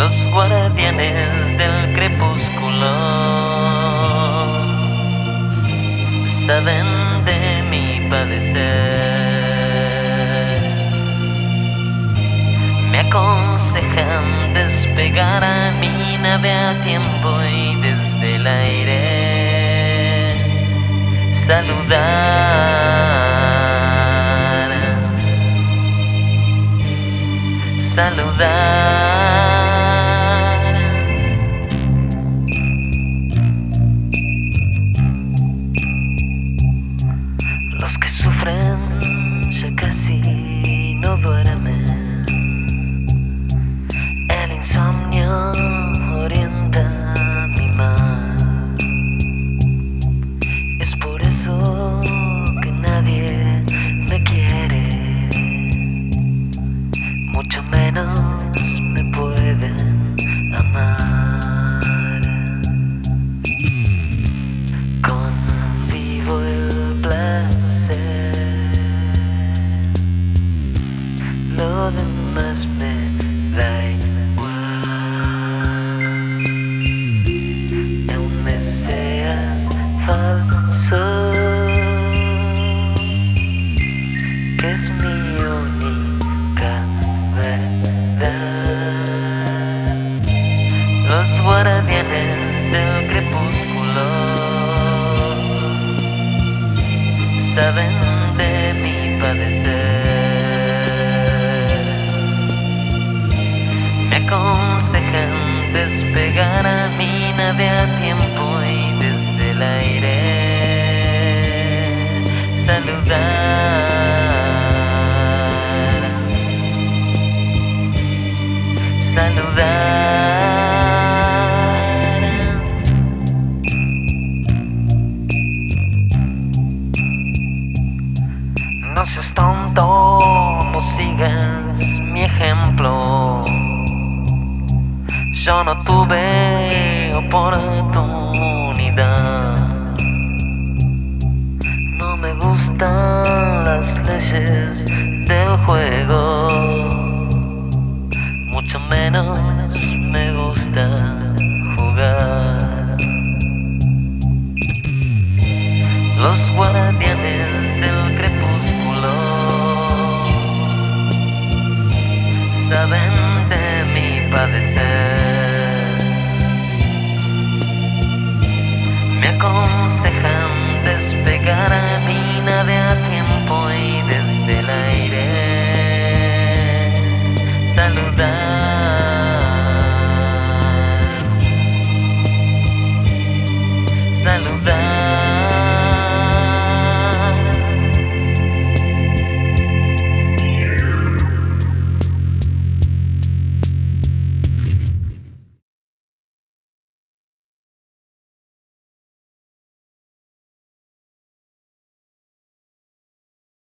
Los guardianes del crepúsculo saben de mi padecer. Me aconsejan despegar a mi nave a tiempo y desde el aire saludar. Los que sufren ya casi no duermen. El insomnio orienta mi mar. Es por eso que nadie me quiere, mucho menos me pueden amar. Convivo el placer, lo demás me da igual. Aún me seas falso, que es mi única verdad. Los guardianes del crepúsculo saben de mi padecer. Me aconsejan despegar a mi nave a tiempo y desde el aire saludar. No seas tonto, no sigas mi ejemplo. Yo no tuve oportunidad. No me gustan las leyes del juego, mucho menos me gusta jugar. Los guardianes del crepúsculo saben de mi padecer. Me aconsejan despegar a mi nave a tiempo y desde el aire saludar.